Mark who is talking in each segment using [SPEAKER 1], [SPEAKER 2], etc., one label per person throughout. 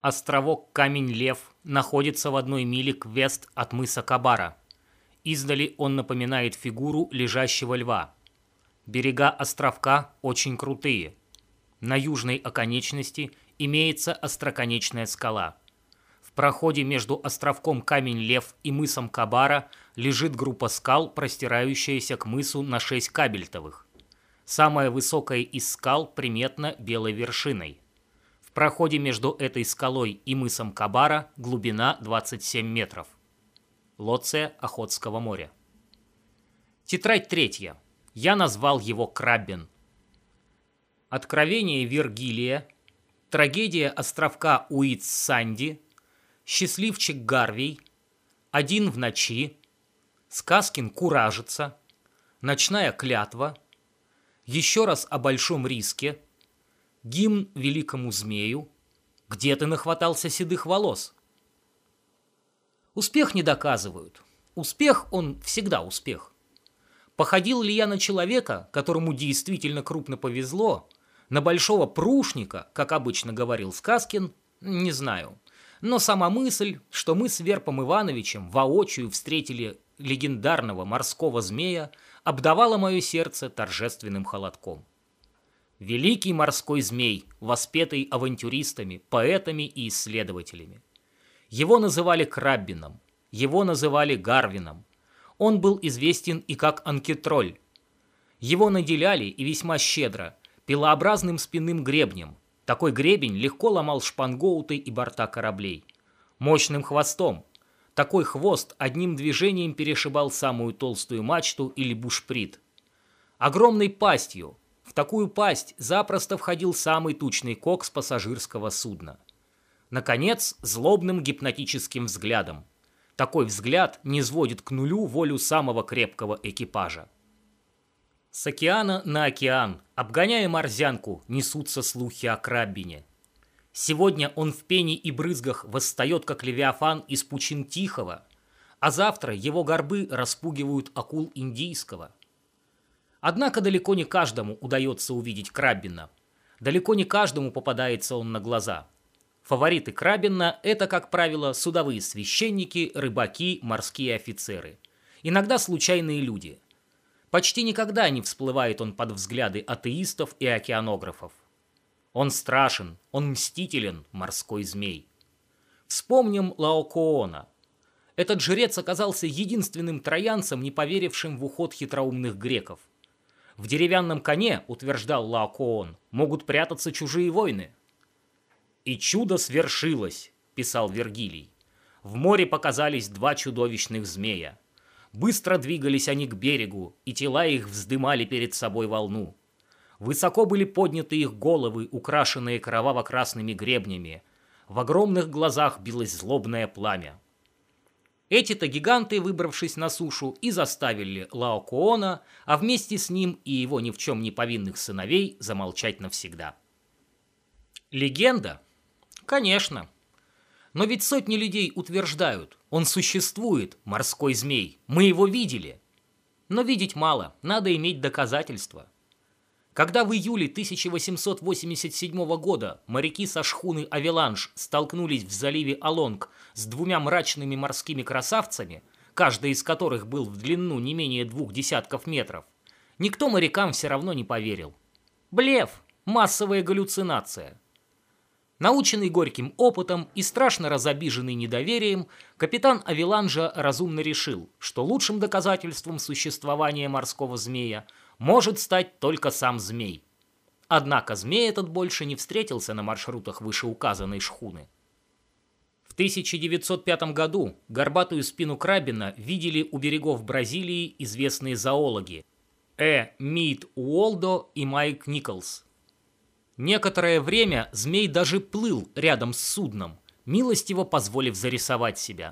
[SPEAKER 1] Островок Камень-Лев находится в 1 миле к вест от мыса Кабара. Издали он напоминает фигуру лежащего льва. Берега островка очень крутые. На южной оконечности имеется остроконечная скала. В проходе между островком Камень-Лев и мысом Кабара лежит группа скал, простирающаяся к мысу на 6 кабельтовых. Самая высокая из скал приметна белой вершиной. В проходе между этой скалой и мысом Кабара глубина 27 метров. Лоция Охотского моря. Тетрадь 3. Я назвал его Краббен. Откровение Вергилия, трагедия островка Уитс-Санди, счастливчик Гарвей, Один в ночи, Сказкин куражится, Ночная клятва, Еще раз о большом риске, Гимн великому змею, Где ты нахватался седых волос? Успех не доказывают. Успех, он всегда успех. Походил ли я на человека, которому действительно крупно повезло, на большого прушника, как обычно говорил Сказкин, не знаю. Но сама мысль, что мы с Верпом Ивановичем воочию встретили легендарного морского змея, обдавала мое сердце торжественным холодком. Великий морской змей, воспетый авантюристами, поэтами и исследователями. Его называли Краббеном, его называли Гарвином. Он был известен и как анкетроль. Его наделяли, и весьма щедро, пилообразным спинным гребнем. Такой гребень легко ломал шпангоуты и борта кораблей. Мощным хвостом. Такой хвост одним движением перешибал самую толстую мачту или бушприт. Огромной пастью. В такую пасть запросто входил самый тучный кокс пассажирского судна. Наконец, злобным гипнотическим взглядом. Такой взгляд низводит к нулю волю самого крепкого экипажа. С океана на океан, обгоняя морзянку, несутся слухи о Краббене. Сегодня он в пене и брызгах восстает, как левиафан из пучин Тихого, а завтра его горбы распугивают акул Индийского. Однако далеко не каждому удается увидеть Краббена. Далеко не каждому попадается он на глаза. Фавориты Краббена – это, как правило, судовые священники, рыбаки, морские офицеры. Иногда случайные люди. Почти никогда не всплывает он под взгляды атеистов и океанографов. Он страшен, он мстителен, морской змей. Вспомним Лаокоона. Этот жрец оказался единственным троянцем, не поверившим в уход хитроумных греков. В деревянном коне, утверждал Лаокоон, могут прятаться чужие войны. «И чудо свершилось», – писал Вергилий. В море показались 2 чудовищных змея. Быстро двигались они к берегу, и тела их вздымали перед собой волну. Высоко были подняты их головы, украшенные кроваво-красными гребнями. В огромных глазах билось злобное пламя. Эти-то гиганты, выбравшись на сушу, и заставили Лаокоона, а вместе с ним и его ни в чем не повинных сыновей замолчать навсегда. Легенда? Конечно. Но ведь сотни людей утверждают, он существует, морской змей, мы его видели. Но видеть мало, надо иметь доказательства. Когда в июле 1887 года моряки со шхуны «Авеланж» столкнулись в заливе Алонг с 2 мрачными морскими красавцами, каждый из которых был в длину не менее 2 десятков метров, никто морякам все равно не поверил. Блеф, массовая галлюцинация. Наученный горьким опытом и страшно разобиженный недоверием, капитан Авеланжа разумно решил, что лучшим доказательством существования морского змея может стать только сам змей. Однако змей этот больше не встретился на маршрутах вышеуказанной шхуны. В 1905 году горбатую спину Краббена видели у берегов Бразилии известные зоологи Мид Уолдо и Майк Николс. Некоторое время змей даже плыл рядом с судном, милостиво позволив зарисовать себя.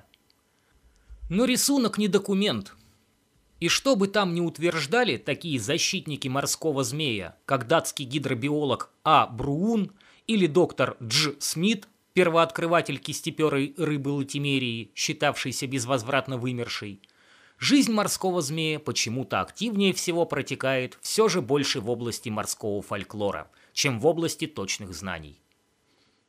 [SPEAKER 1] Но рисунок не документ. И что бы там ни утверждали такие защитники морского змея, как датский гидробиолог А. Бруун или доктор Дж. Смит, первооткрыватель кистеперой рыбы латимерии, считавшийся безвозвратно вымершей, жизнь морского змея почему-то активнее всего протекает все же больше в области морского фольклора, чем в области точных знаний.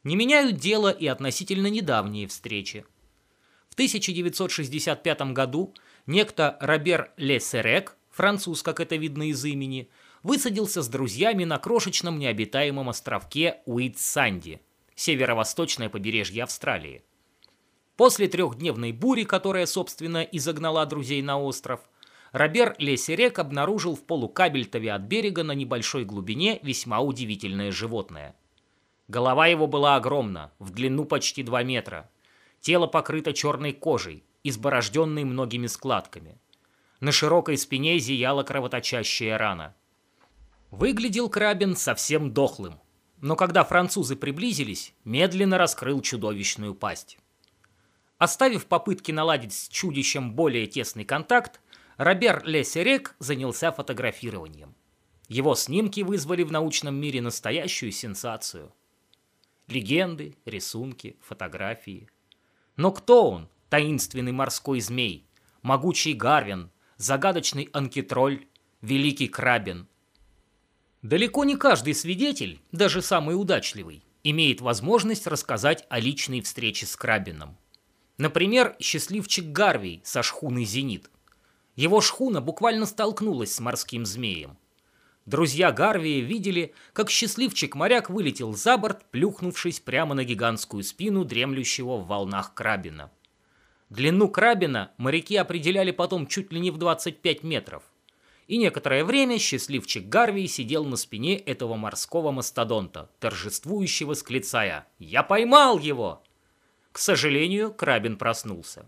[SPEAKER 1] Не меняют дело и относительно недавние встречи. В 1965 году некто Робер Ле Серек, француз, как это видно из имени, высадился с друзьями на крошечном необитаемом островке Уитсанди, северо-восточное побережье Австралии. После трехдневной бури, которая, собственно, и загнала друзей на остров, Робер Ле Серек обнаружил в полукабельтове от берега на небольшой глубине весьма удивительное животное. Голова его была огромна, в длину почти 2 метра. Тело покрыто черной кожей, изборожденной многими складками. На широкой спине зияла кровоточащая рана. Выглядел крабин совсем дохлым, но когда французы приблизились, медленно раскрыл чудовищную пасть. Оставив попытки наладить с чудищем более тесный контакт, Робер Ле Серек занялся фотографированием. Его снимки вызвали в научном мире настоящую сенсацию. Легенды, рисунки, фотографии. Но кто он, таинственный морской змей, могучий Гарвин, загадочный анкитроль, великий крабин? Далеко не каждый свидетель, даже самый удачливый, имеет возможность рассказать о личной встрече с крабином. Например, счастливчик Гарвей со шхуной «Зенит». Его шхуна буквально столкнулась с морским змеем. Друзья Гарвия видели, как счастливчик-моряк вылетел за борт, плюхнувшись прямо на гигантскую спину дремлющего в волнах крабина. Длину крабина моряки определяли потом чуть ли не в 25 метров. И некоторое время счастливчик Гарвей сидел на спине этого морского мастодонта, торжествующего восклицая: «Я поймал его!». К сожалению, крабин проснулся.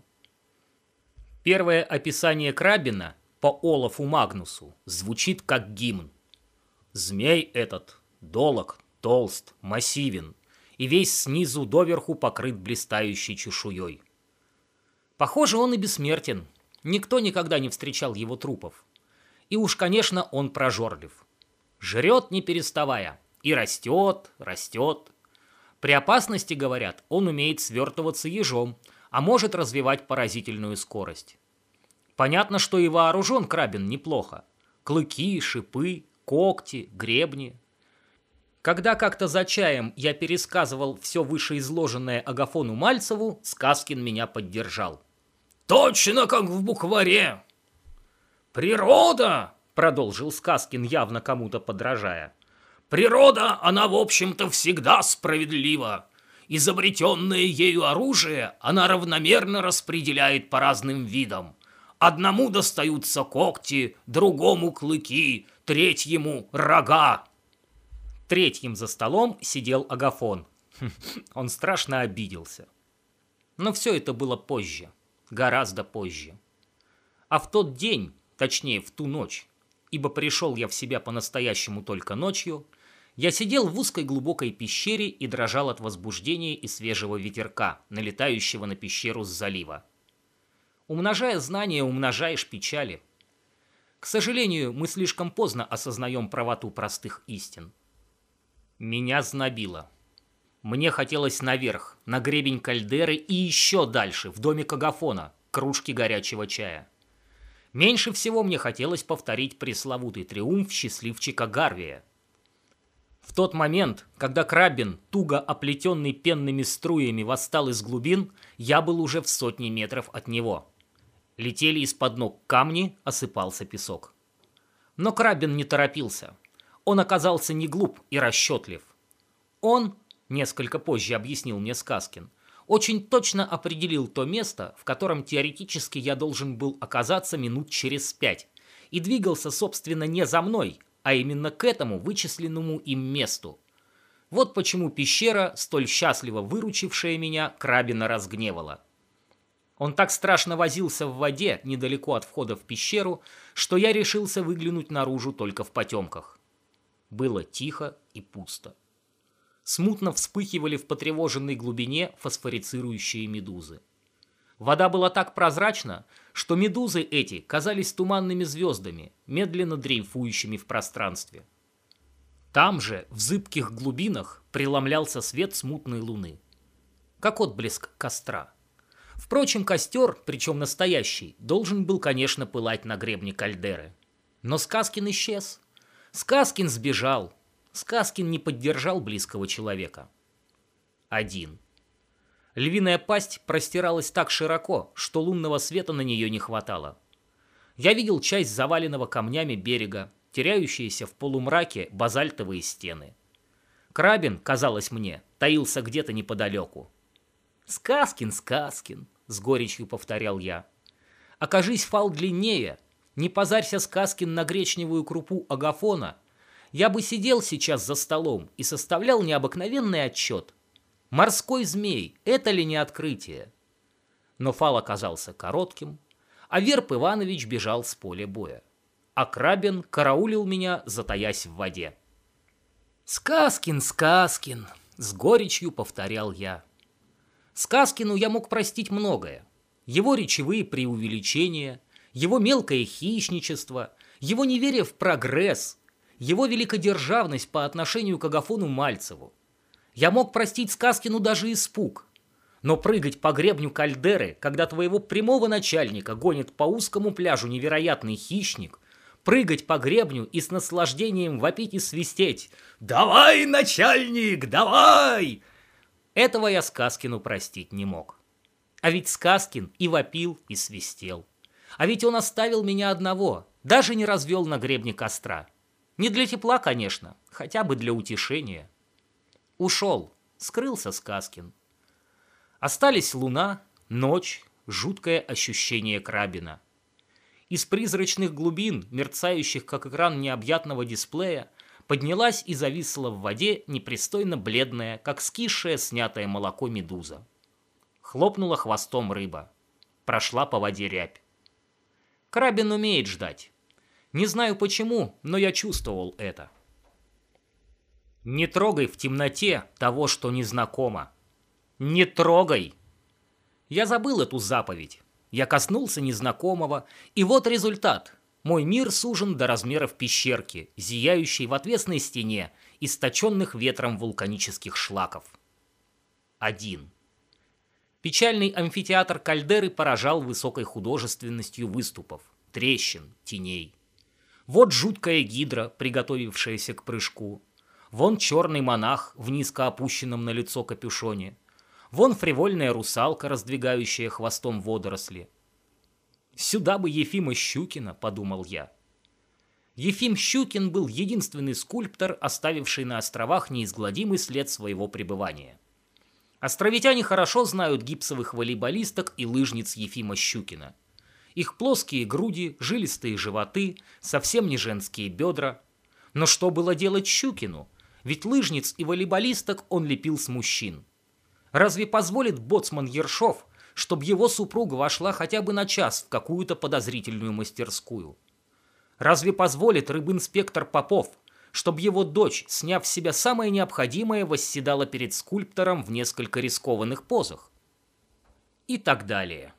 [SPEAKER 1] Первое описание крабина по Олафу Магнусу звучит как гимн. Змей этот долог, толст, массивен и весь снизу доверху покрыт блистающей чешуей. Похоже, он и бессмертен. Никто никогда не встречал его трупов. И уж, конечно, он прожорлив. Жрет не переставая и растет, растет. При опасности, говорят, он умеет свертываться ежом, а может развивать поразительную скорость. Понятно, что и вооружен крабин неплохо. Клыки, шипы, когти, гребни. Когда как-то за чаем я пересказывал все вышеизложенное Агафону Мальцеву, Сказкин меня поддержал. «Точно как в букваре!» «Природа!» — продолжил Сказкин, явно кому-то подражая. «Природа, она, в общем-то, всегда справедлива. Изобретенное ею оружие она равномерно распределяет по разным видам. Одному достаются когти, другому клыки, третьему рога». Третьим за столом сидел Агафон. Он страшно обиделся. Но все это было позже, гораздо позже. А в тот день, точнее в ту ночь, ибо пришел я в себя по-настоящему только ночью, я сидел в узкой глубокой пещере и дрожал от возбуждения и свежего ветерка, налетающего на пещеру с залива. Умножая знания, умножаешь печали. К сожалению, мы слишком поздно осознаем правоту простых истин. Меня знобило. Мне хотелось наверх, на гребень кальдеры и еще дальше, в домик Агафона, кружки горячего чая. Меньше всего мне хотелось повторить пресловутый триумф счастливчика Гарвия. В тот момент, когда крабин, туго оплетенный пенными струями, восстал из глубин, я был уже в 100 метров от него. Летели из-под ног камни, осыпался песок. Но крабин не торопился. Он оказался не глуп и расчетлив. Он, несколько позже объяснил мне Сказкин, очень точно определил то место, в котором теоретически я должен был оказаться минут через 5, и двигался, собственно, не за мной, а именно к этому вычисленному им месту. Вот почему пещера, столь счастливо выручившая меня, крабина разгневала. Он так страшно возился в воде, недалеко от входа в пещеру, что я решился выглянуть наружу только в потемках. Было тихо и пусто. Смутно вспыхивали в потревоженной глубине фосфорицирующие медузы. Вода была так прозрачна, что медузы эти казались туманными звездами, медленно дрейфующими в пространстве. Там же, в зыбких глубинах, преломлялся свет смутной луны. Как отблеск костра. Впрочем, костер, причем настоящий, должен был, конечно, пылать на гребне кальдеры. Но Сказкин исчез. Сказкин сбежал. Сказкин не поддержал близкого человека. 1. Львиная пасть простиралась так широко, что лунного света на нее не хватало. Я видел часть заваленного камнями берега, теряющиеся в полумраке базальтовые стены. Крабин, казалось мне, таился где-то неподалеку. «Сказкин, Сказкин», — с горечью повторял я. «Окажись фал длиннее, не позарься, Сказкин, на гречневую крупу агафона, я бы сидел сейчас за столом и составлял необыкновенный отчет. Морской змей — это ли не открытие?» Но фал оказался коротким, а Верб Иванович бежал с поля боя. А Крабин караулил меня, затаясь в воде. «Сказкин, Сказкин», — с горечью повторял я. Сказкину я мог простить многое. Его речевые преувеличения, его мелкое хищничество, его неверие в прогресс, его великодержавность по отношению к Агафону Мальцеву. Я мог простить Сказкину даже испуг. Но прыгать по гребню кальдеры, когда твоего прямого начальника гонит по узкому пляжу невероятный хищник, прыгать по гребню и с наслаждением вопить и свистеть «Давай, начальник, давай!» Этого я Сказкину простить не мог. А ведь Сказкин и вопил, и свистел. А ведь он оставил меня одного, даже не развел на гребне костра. Не для тепла, конечно, хотя бы для утешения. Ушел, скрылся Сказкин. Остались луна, ночь, жуткое ощущение Крабина. Из призрачных глубин, мерцающих как экран необъятного дисплея, поднялась и зависла в воде непристойно бледная, как скисшее снятое молоко медуза. Хлопнула хвостом рыба. Прошла по воде рябь. Крабин умеет ждать. Не знаю почему, но я чувствовал это. Не трогай в темноте того, что незнакомо. Не трогай! Я забыл эту заповедь. Я коснулся незнакомого, и вот результат. Мой мир сужен до размеров пещерки, зияющей в отвесной стене, источенных ветром вулканических шлаков. 1. Печальный амфитеатр кальдеры поражал высокой художественностью выступов, трещин, теней. Вот жуткая гидра, приготовившаяся к прыжку. Вон черный монах в низко опущенном на лицо капюшоне. Вон фривольная русалка, раздвигающая хвостом водоросли. «Сюда бы Ефима Щукина», — подумал я. Ефим Щукин был единственный скульптор, оставивший на островах неизгладимый след своего пребывания. Островитяне хорошо знают гипсовых волейболисток и лыжниц Ефима Щукина. Их плоские груди, жилистые животы, совсем не женские бедра. Но что было делать Щукину? Ведь лыжниц и волейболисток он лепил с мужчин. Разве позволит боцман Ершов, чтобы его супруга вошла хотя бы на час в какую-то подозрительную мастерскую? Разве позволит рыбинспектор Попов, чтобы его дочь, сняв с себя самое необходимое, восседала перед скульптором в несколько рискованных позах? И так далее.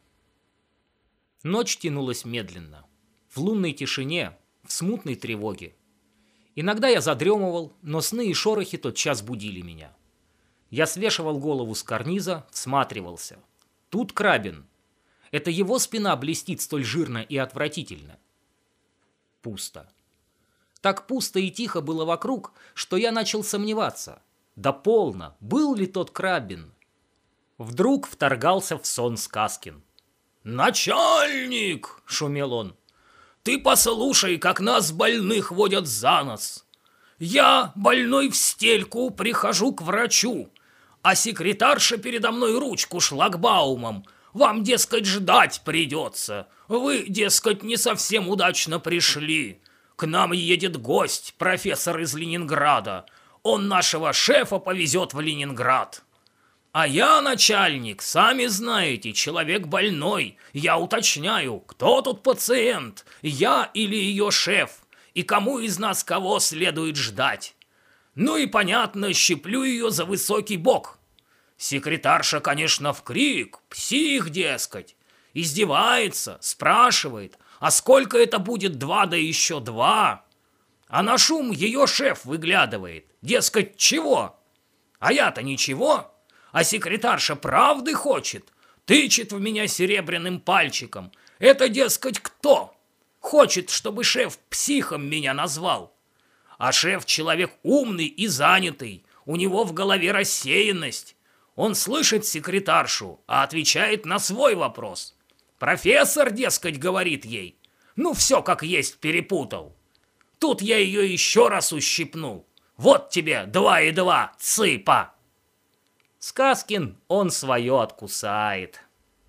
[SPEAKER 1] Ночь тянулась медленно, в лунной тишине, в смутной тревоге. Иногда я задремывал, но сны и шорохи тотчас будили меня. Я свешивал голову с карниза, всматривался. Тут Крабин. Это его спина блестит столь жирно и отвратительно. Пусто. Так пусто и тихо было вокруг, что я начал сомневаться. Да полно, был ли тот Крабин? Вдруг вторгался в сон Сказкин. «Начальник!» — шумел он. «Ты послушай, как нас больных водят за нос. Я, больной в стельку, прихожу к врачу, а секретарша передо мной ручку шлагбаумом. Вам, дескать, ждать придется. Вы, дескать, не совсем удачно пришли. К нам едет гость, профессор из Ленинграда. Он нашего шефа повезет в Ленинград. А я, начальник, сами знаете, человек больной. Я уточняю, кто тут пациент, я или ее шеф, и кому из нас кого следует ждать. Ну и, понятно, щиплю ее за высокий бок. Секретарша, конечно, в крик, псих, дескать. Издевается, спрашивает, а сколько это будет 2 да еще 2? А на шум ее шеф выглядывает, дескать, чего? А я-то ничего. А секретарша правды хочет, тычет в меня серебряным пальчиком. Это, дескать, кто? Хочет, чтобы шеф психом меня назвал. А шеф человек умный и занятый, у него в голове рассеянность.
[SPEAKER 2] Он слышит секретаршу, а отвечает на свой вопрос. Профессор, дескать, говорит ей. Ну, все как есть перепутал. Тут я ее еще раз ущипнул. Вот тебе 2 и 2, цыпа.
[SPEAKER 1] Сказкин, он свое откусает.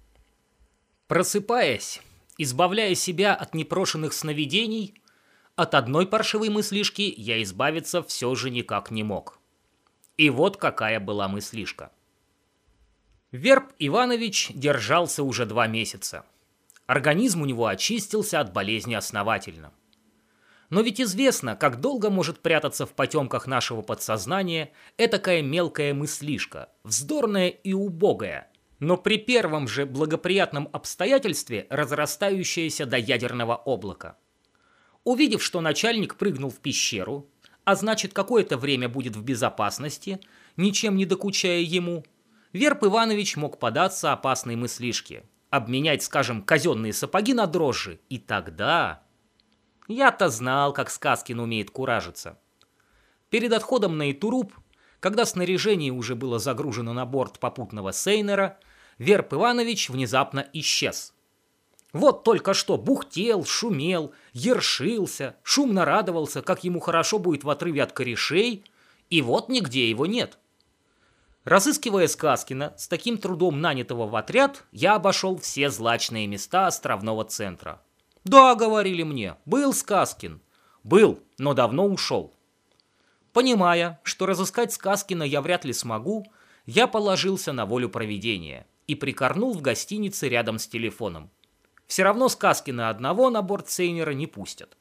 [SPEAKER 1] Просыпаясь, избавляя себя от непрошенных сновидений, от одной паршивой мыслишки я избавиться все же никак не мог. И вот какая была мыслишка. Верб Иванович держался уже 2 месяца. Организм у него очистился от болезни основательно. Но ведь известно, как долго может прятаться в потемках нашего подсознания этакая мелкая мыслишка, вздорная и убогая, но при первом же благоприятном обстоятельстве разрастающаяся до ядерного облака. Увидев, что начальник прыгнул в пещеру, а значит какое-то время будет в безопасности, ничем не докучая ему, Верб Иванович мог податься опасной мыслишке, обменять, скажем, казенные сапоги на дрожжи, и тогда... Я-то знал, как Сказкин умеет куражиться. Перед отходом на Итуруп, когда снаряжение уже было загружено на борт попутного сейнера, Верб Иванович внезапно исчез. Вот только что бухтел, шумел, ершился, шумно радовался, как ему хорошо будет в отрыве от корешей, и вот нигде его нет. Разыскивая Сказкина, с таким трудом нанятого в отряд, я обошел все злачные места островного центра. «Да», — говорили мне, — «был Сказкин». Был, но давно ушел. Понимая, что разыскать Сказкина я вряд ли смогу, я положился на волю провидения и прикорнул в гостинице рядом с телефоном. Все равно Сказкина одного на борт сейнера не пустят.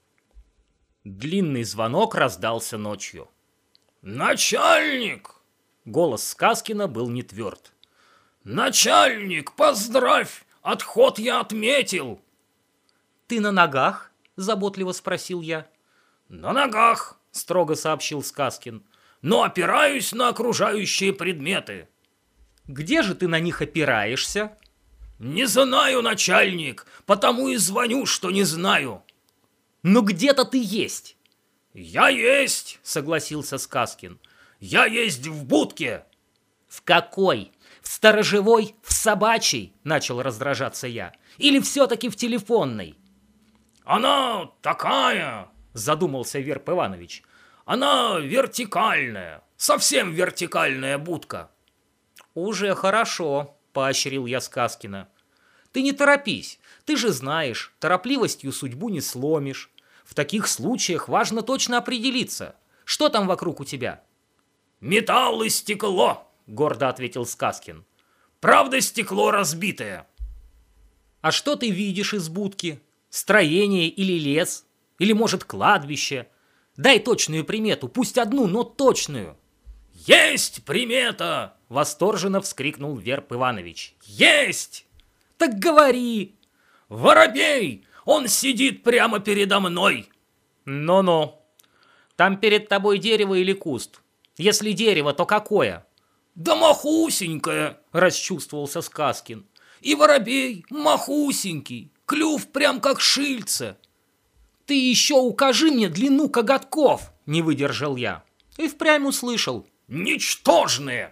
[SPEAKER 1] Длинный звонок раздался ночью.
[SPEAKER 2] «Начальник!»
[SPEAKER 1] Голос Сказкина был не тверд.
[SPEAKER 2] «Начальник, поздравь! Отход я отметил!»
[SPEAKER 1] «Ты на ногах?» – заботливо спросил я.
[SPEAKER 2] «На ногах!» – строго сообщил Сказкин. «Но опираюсь на окружающие предметы».
[SPEAKER 1] «Где же ты на них опираешься?»
[SPEAKER 2] «Не знаю, начальник, потому и звоню, что не знаю».
[SPEAKER 1] «Но где-то ты есть!»
[SPEAKER 2] «Я есть!» – согласился Сказкин. «Я есть в будке!»
[SPEAKER 1] «В какой? В сторожевой? В собачьей?» – начал раздражаться я. «Или все-таки в телефонной?»
[SPEAKER 2] «Она такая!» –
[SPEAKER 1] задумался Верб Иванович.
[SPEAKER 2] «Она вертикальная, совсем вертикальная будка».
[SPEAKER 1] «Уже хорошо», – поощрил я Сказкина. «Ты не торопись, ты же знаешь, торопливостью судьбу не сломишь. В таких случаях важно точно определиться. Что там вокруг у тебя?»
[SPEAKER 2] «Металл и стекло», — гордо ответил Сказкин. «Правда, стекло разбитое».
[SPEAKER 1] «А что ты видишь из будки? Строение или лес? Или, может, кладбище? Дай точную примету, пусть одну, но точную».
[SPEAKER 2] «Есть примета!» —
[SPEAKER 1] восторженно вскрикнул Верб Иванович.
[SPEAKER 2] «Есть!»
[SPEAKER 1] «Так говори!»
[SPEAKER 2] «Воробей! Он сидит прямо передо мной!»
[SPEAKER 1] «Ну-ну. Там перед тобой дерево или куст? Если дерево, то какое?»
[SPEAKER 2] «Да махусенькое!» — расчувствовался Сказкин. «И воробей махусенький, клюв прям как шильце».
[SPEAKER 1] «Ты еще укажи мне длину коготков!» — не выдержал я. И впрямь услышал.
[SPEAKER 2] «Ничтожные!»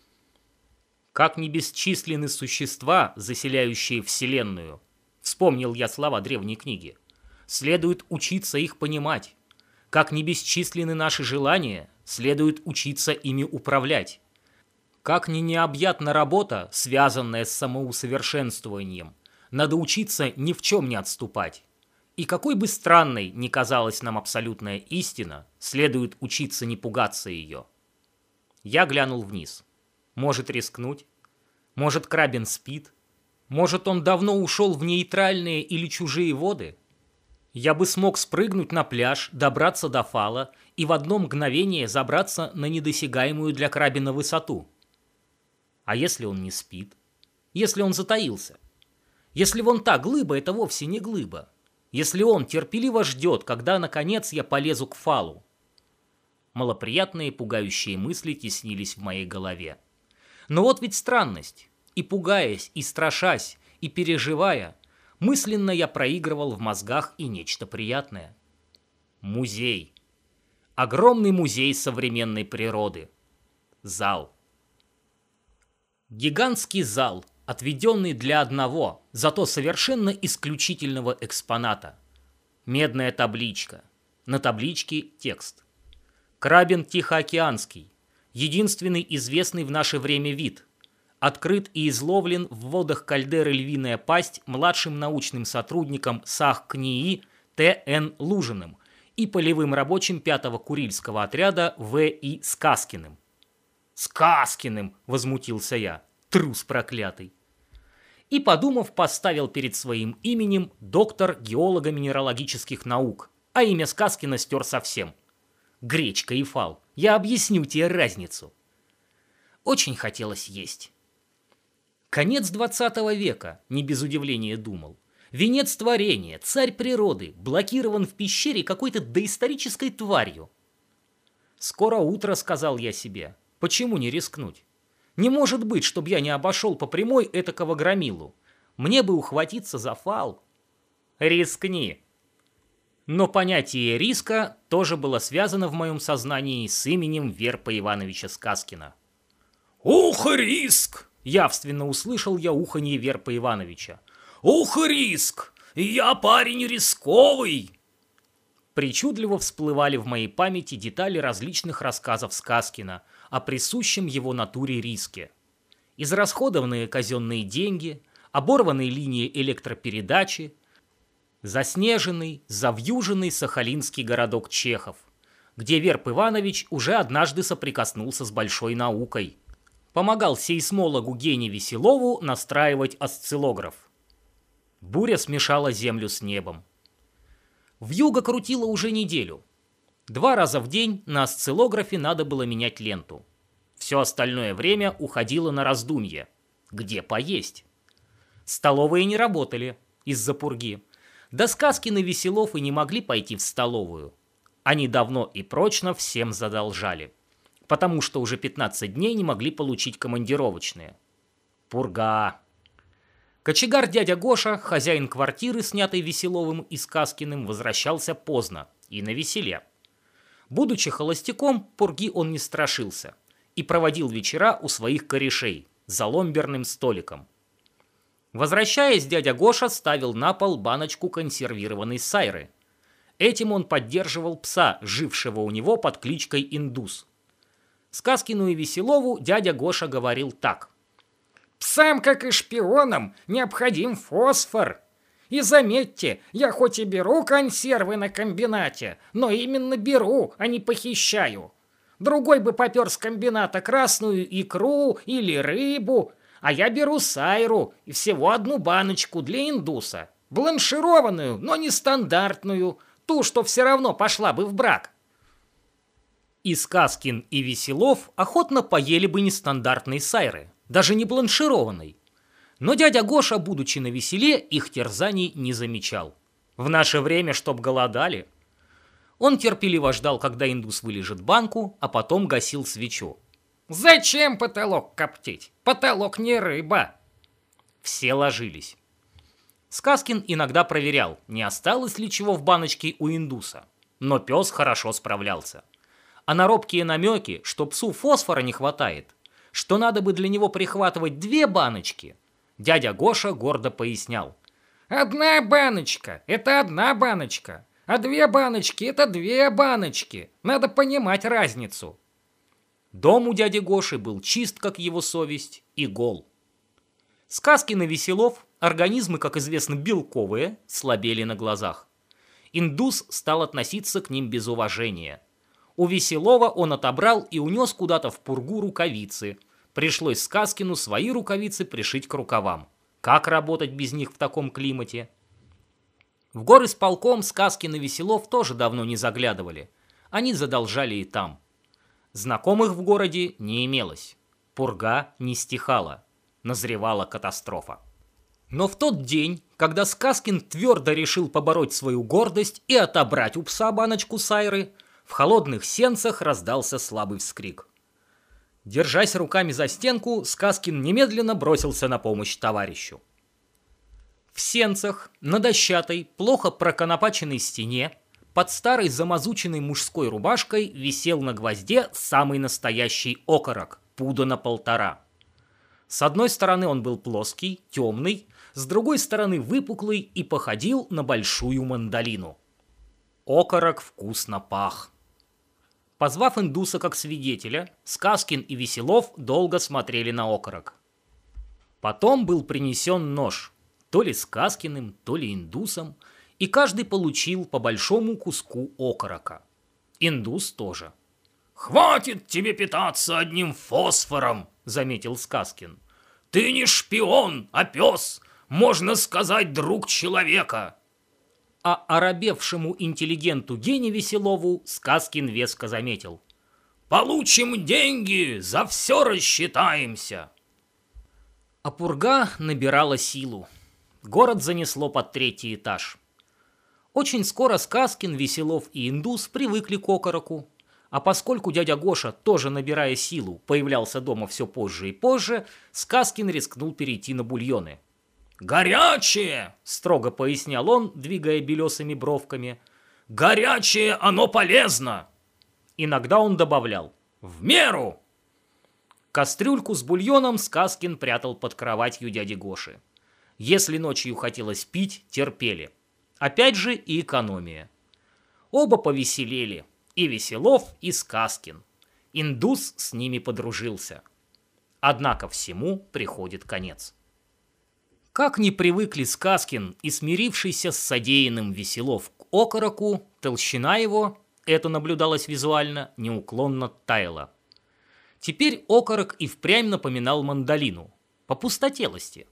[SPEAKER 1] «Как не бесчисленны существа, заселяющие Вселенную», — вспомнил я слова древней книги. «Следует учиться их понимать. Как не бесчисленны наши желания, следует учиться ими управлять. Как не необъятна работа, связанная с самоусовершенствованием, надо учиться ни в чем не отступать. И какой бы странной ни казалась нам абсолютная истина, следует учиться не пугаться ее». Я глянул вниз. Может рискнуть? Может, Крабин спит? Может, он давно ушел в нейтральные или чужие воды? Я бы смог спрыгнуть на пляж, добраться до фала и в одно мгновение забраться на недосягаемую для Крабина высоту. А если он не спит? Если он затаился? Если вон та глыба — это вовсе не глыба? Если он терпеливо ждет, когда, наконец, я полезу к фалу? Малоприятные пугающие мысли теснились в моей голове. Но вот ведь странность. И пугаясь, и страшась, и переживая, мысленно я проигрывал в мозгах и нечто приятное. Музей. Огромный музей современной природы. Зал. Гигантский зал, отведенный для одного, зато совершенно исключительного экспоната. Медная табличка. На табличке текст. Крабин тихоокеанский. Единственный известный в наше время вид. Открыт и изловлен в водах кальдеры «Львиная пасть» младшим научным сотрудником САХ-КНИИ Т.Н. Лужиным и полевым рабочим 5-го Курильского отряда В.И. Сказкиным. «Сказкиным!» — возмутился я. Трус проклятый. И, подумав, поставил перед своим именем доктор геолого-минералогических наук, а имя Сказкина стер совсем. Гречка и фал. Я объясню тебе разницу. Очень хотелось есть. Конец 20 века, не без удивления думал. Венец творения, царь природы, блокирован в пещере какой-то доисторической тварью. Скоро утро, сказал я себе. Почему не рискнуть? Не может быть, чтобы я не обошел по прямой этакого громилу. Мне бы ухватиться за фал. Рискни. Но понятие риска тоже было связано в моем сознании с именем Верпа Ивановича Сказкина.
[SPEAKER 2] «Ух, риск!»
[SPEAKER 1] — явственно услышал я уханье Верпа Ивановича.
[SPEAKER 2] «Ух, риск! Я парень рисковый!»
[SPEAKER 1] Причудливо всплывали в моей памяти детали различных рассказов Сказкина о присущем его натуре риске. Израсходованные казенные деньги, оборванные линии электропередачи, заснеженный, завьюженный сахалинский городок Чехов, где Верп Иванович уже однажды соприкоснулся с большой наукой. Помогал сейсмологу Гене Веселову настраивать осциллограф. Буря смешала землю с небом. Вьюга крутила уже неделю. 2 раза в день на осциллографе надо было менять ленту. Все остальное время уходило на раздумье. Где поесть? Столовые не работали из-за пурги. Да Сказкин и Веселов и не могли пойти в столовую. Они давно и прочно всем задолжали. Потому что уже 15 дней не могли получить командировочные. Пурга. Кочегар дядя Гоша, хозяин квартиры, снятой Веселовым и Сказкиным, возвращался поздно и навеселе. Будучи холостяком, пурги он не страшился и проводил вечера у своих корешей за ломберным столиком. Возвращаясь, дядя Гоша ставил на пол баночку консервированной сайры. Этим он поддерживал пса, жившего у него под кличкой Индус. Сказкину и Веселову дядя Гоша говорил так.
[SPEAKER 3] «Псам, как и шпионам, необходим фосфор. И заметьте, я хоть и беру консервы на комбинате, но именно беру, а не похищаю. Другой бы попер с комбината красную икру или рыбу, а я беру сайру и всего 1 баночку для Индуса. Бланшированную, но не стандартную, ту, что все равно пошла бы в брак».
[SPEAKER 1] И Сказкин, и Веселов охотно поели бы нестандартной сайры, даже не бланшированной. Но дядя Гоша, будучи навеселе, их терзаний не замечал. В наше время, чтоб голодали. Он терпеливо ждал, когда Индус вылежит банку, а потом гасил свечу.
[SPEAKER 3] «Зачем потолок коптить? Потолок не рыба».
[SPEAKER 1] Все ложились. Сказкин иногда проверял, не осталось ли чего в баночке у Индуса. Но пес хорошо справлялся. А на робкие намеки, что псу фосфора не хватает, что надо бы для него прихватывать 2 баночки, дядя Гоша гордо пояснял.
[SPEAKER 3] 1 баночка – это 1 баночка, а 2 баночки – это 2 баночки. Надо понимать разницу.
[SPEAKER 1] Дом у дяди Гоши был чист, как его совесть, и гол. Сказкин и Веселов, организмы, как известно, белковые, слабели на глазах. Индус стал относиться к ним без уважения. У Веселова он отобрал и унес куда-то в пургу рукавицы. Пришлось Сказкину свои рукавицы пришить к рукавам. Как работать без них в таком климате? В горисполком Сказкин и Веселов тоже давно не заглядывали. Они задолжали и там. Знакомых в городе не имелось. Пурга не стихала. Назревала катастрофа. Но в тот день, когда Сказкин твердо решил побороть свою гордость и отобрать у пса баночку сайры, в холодных сенцах раздался слабый вскрик. Держась руками за стенку, Сказкин немедленно бросился на помощь товарищу. В сенцах, на дощатой, плохо проконопаченной стене, под старой замазученной мужской рубашкой висел на гвозде самый настоящий окорок, пуда на 1,5. С одной стороны он был плоский, темный, с другой стороны выпуклый и походил на большую мандолину. Окорок вкусно пах. Позвав индуса как свидетеля, Сказкин и Веселов долго смотрели на окорок. Потом был принесен нож, то ли Сказкиным, то ли индусом, и каждый получил по большому куску окорока. Индус тоже.
[SPEAKER 2] «Хватит тебе питаться одним фосфором», — заметил Сказкин. «Ты не шпион, а пес, можно сказать, друг человека».
[SPEAKER 1] А оробевшему интеллигенту Гене Веселову Сказкин веско заметил:
[SPEAKER 2] «Получим деньги, за все рассчитаемся».
[SPEAKER 1] А пурга набирала силу. Город занесло под 3-й этаж. Очень скоро Сказкин, Веселов и индус привыкли к окороку. А поскольку дядя Гоша, тоже набирая силу, появлялся дома все позже и позже, Сказкин рискнул перейти на бульоны.
[SPEAKER 2] «Горячее!» –
[SPEAKER 1] строго пояснял он, двигая белесыми бровками.
[SPEAKER 2] «Горячее, оно полезно!»
[SPEAKER 1] Иногда он добавлял:
[SPEAKER 2] «В меру!»
[SPEAKER 1] Кастрюльку с бульоном Сказкин прятал под кроватью дяди Гоши. Если ночью хотелось пить, терпели. Опять же и экономия. Оба повеселели. И Веселов, и Сказкин. Индус с ними подружился. Однако всему приходит конец. Как не привыкли Сказкин и смирившийся с содеянным Веселов к окороку, толщина его, это наблюдалось визуально, неуклонно таяла. Теперь окорок и впрямь напоминал мандолину, по пустотелости.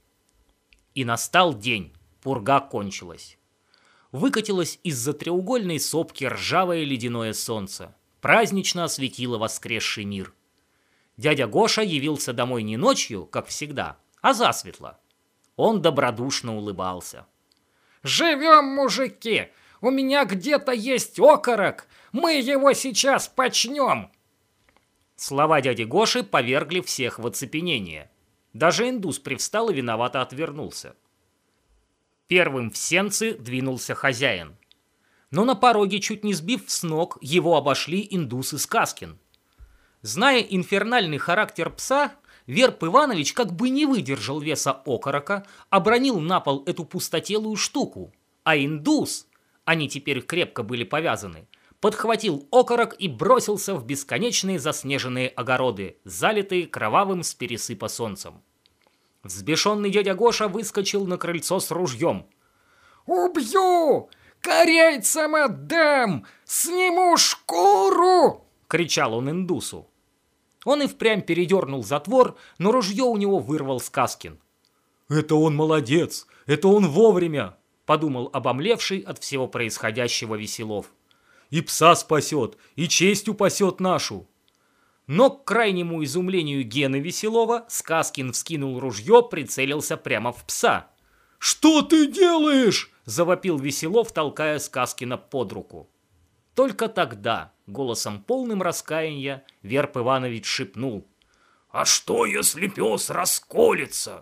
[SPEAKER 1] И настал день, пурга кончилась. Выкатилось из-за треугольной сопки ржавое ледяное солнце, празднично осветило воскресший мир. Дядя Гоша явился домой не ночью, как всегда, а засветло. Он добродушно улыбался.
[SPEAKER 3] «Живем, мужики! У меня где-то есть окорок! Мы его сейчас почнем!»
[SPEAKER 1] Слова дяди Гоши повергли всех в оцепенение. Даже индус привстал и виновато отвернулся. Первым в сенцы двинулся хозяин. Но на пороге, чуть не сбив с ног, его обошли индус и Сказкин. Зная инфернальный характер пса, Верп Иванович как бы не выдержал веса окорока, обронил на пол эту пустотелую штуку, а индус, они теперь крепко были повязаны, подхватил окорок и бросился в бесконечные заснеженные огороды, залитые кровавым с пересыпа солнцем. Взбешенный дядя Гоша выскочил на крыльцо с ружьем.
[SPEAKER 3] «Убью! Корейцам отдам! Сниму шкуру!»
[SPEAKER 1] — кричал он индусу. Он и впрямь передернул затвор, но ружье у него вырвал Сказкин. «Это он молодец! Это он вовремя!» — подумал обомлевший от всего происходящего Веселов. «И пса спасет, и честь упасет нашу!» Но к крайнему изумлению Гены Веселова Сказкин вскинул ружье, прицелился прямо в пса. «Что ты делаешь?» – завопил Веселов, толкая Сказкина под руку. Только тогда, голосом полным раскаяния, Верп Иванович шепнул:
[SPEAKER 2] «А что, если пес расколется?»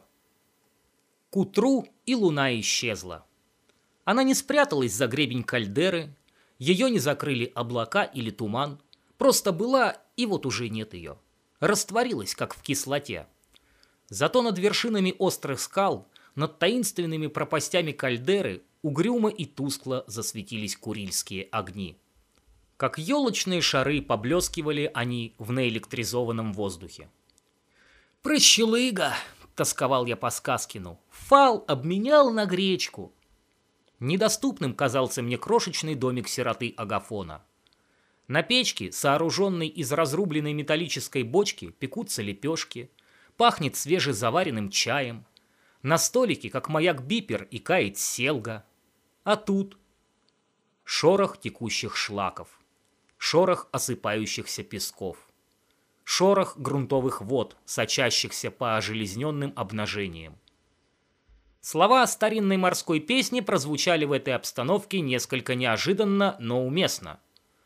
[SPEAKER 1] К утру и луна исчезла. Она не спряталась за гребень кальдеры, ее не закрыли облака или туман, просто была, и вот уже нет ее. Растворилась, как в кислоте. Зато над вершинами острых скал, над таинственными пропастями кальдеры угрюмо и тускло засветились курильские огни. Как елочные шары поблескивали они в наэлектризованном воздухе. «Прощелыга!» — тосковал я по Сказкину. «Фал обменял на гречку!» Недоступным казался мне крошечный домик сироты Агафона. На печке, сооруженной из разрубленной металлической бочки, пекутся лепешки, пахнет свежезаваренным чаем. На столике, как маяк-бипер, икает селга. А тут шорох текущих шлаков, шорох осыпающихся песков, шорох грунтовых вод, сочащихся по ожелезненным обнажениям. Слова старинной морской песни прозвучали в этой обстановке несколько неожиданно, но уместно.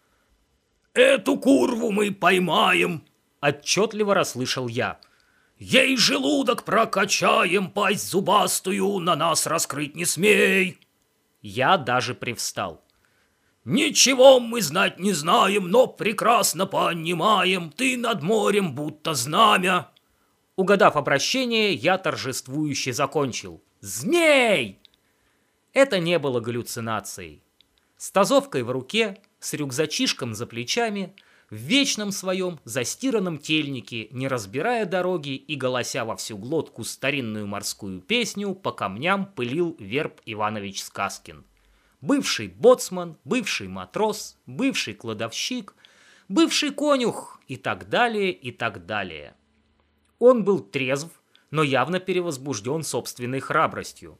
[SPEAKER 2] «Эту курву мы поймаем!»
[SPEAKER 1] — отчетливо расслышал я.
[SPEAKER 2] «Ей желудок прокачаем, пасть зубастую на нас раскрыть не смей!»
[SPEAKER 1] Я даже привстал.
[SPEAKER 2] «Ничего мы знать не знаем, но прекрасно понимаем, ты над морем будто знамя!»
[SPEAKER 1] Угадав обращение, я торжествующе закончил: «Змей!» Это не было галлюцинацией. С тазовкой в руке, с рюкзачишком за плечами, в вечном своем застиранном тельнике, не разбирая дороги и голося во всю глотку старинную морскую песню, по камням пылил Верб Иванович Сказкин. Бывший боцман, бывший матрос, бывший кладовщик, бывший конюх и так далее, и так далее. Он был трезв, но явно перевозбужден собственной храбростью.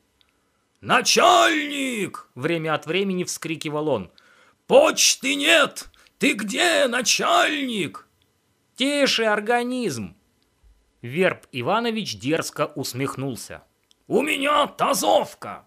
[SPEAKER 2] «Начальник!»
[SPEAKER 1] — время от времени вскрикивал он.
[SPEAKER 2] «Почты нет! Ты где, начальник?»
[SPEAKER 1] «Тише, организм!» Верб Иванович дерзко усмехнулся.
[SPEAKER 2] «У меня тазовка!»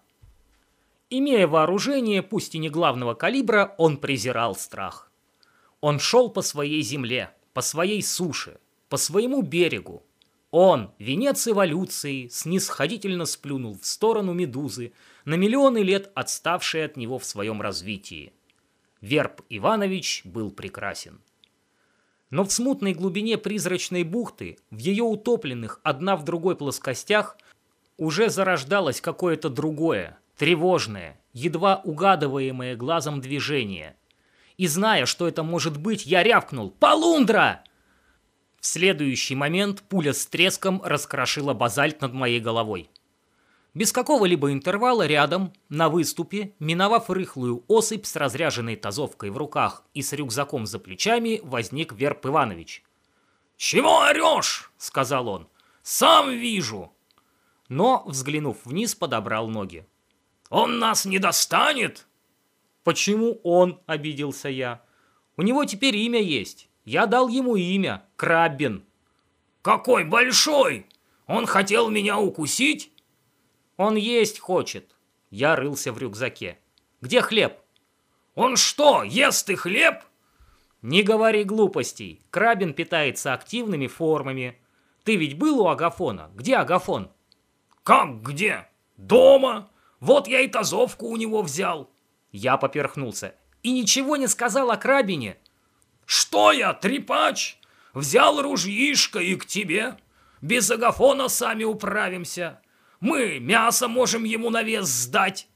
[SPEAKER 1] Имея вооружение, пусть и не главного калибра, он презирал страх. Он шел по своей земле, по своей суше, по своему берегу. Он, венец эволюции, снисходительно сплюнул в сторону медузы, на миллионы лет отставшей от него в своем развитии. Верб Иванович был прекрасен. Но в смутной глубине призрачной бухты, в ее утопленных одна в другой плоскостях, уже зарождалось какое-то другое, тревожное, едва угадываемое глазом движение. И зная, что это может быть, я рявкнул: «Полундра!» В следующий момент пуля с треском раскрошила базальт над моей головой. Без какого-либо интервала рядом, на выступе, миновав рыхлую осыпь с разряженной тазовкой в руках и с рюкзаком за плечами, возник Верб Иванович.
[SPEAKER 2] «Чего орешь?» — сказал он. «Сам вижу!»
[SPEAKER 1] Но, взглянув вниз, подобрал ноги.
[SPEAKER 2] «Он нас не достанет?»
[SPEAKER 1] «Почему он?» — обиделся я. «У него теперь имя есть. Я дал ему имя — Краббин».
[SPEAKER 2] «Какой большой! Он хотел меня укусить?»
[SPEAKER 1] «Он есть хочет». Я рылся в рюкзаке. «Где хлеб?»
[SPEAKER 2] «Он что, ест и хлеб?»
[SPEAKER 1] «Не говори глупостей. Краббин питается активными формами. Ты ведь был у Агафона? Где Агафон?»
[SPEAKER 2] «Как где? Дома. Вот я и тазовку у него взял».
[SPEAKER 1] Я поперхнулся. «И ничего не сказал о Краббине?»
[SPEAKER 2] «Что я, трепач? Взял ружьишко и к тебе. Без Агафона сами управимся. Мы мясо можем ему на вес сдать».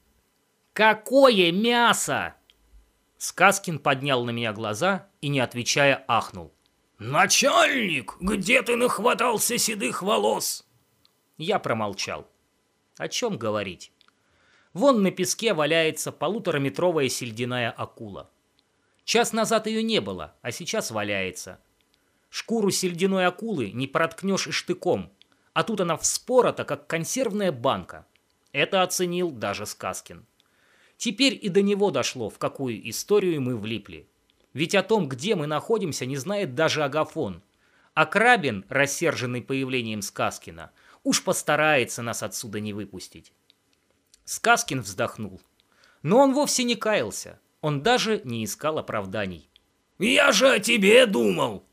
[SPEAKER 1] «Какое мясо?» Сказкин поднял на меня глаза и, не отвечая, ахнул.
[SPEAKER 2] «Начальник, где ты нахватался седых волос?»
[SPEAKER 1] Я промолчал. О чем говорить? Вон на песке валяется полутораметровая сельдяная акула. Час назад ее не было, а сейчас валяется. Шкуру сельдяной акулы не проткнешь и штыком, а тут она вспорота, как консервная банка. Это оценил даже Сказкин. Теперь и до него дошло, в какую историю мы влипли. Ведь о том, где мы находимся, не знает даже Агафон. А Краббин, рассерженный появлением Сказкина, уж постарается нас отсюда не выпустить. Сказкин вздохнул. Но он вовсе не каялся. Он даже не искал оправданий.
[SPEAKER 2] «Я же о тебе думал.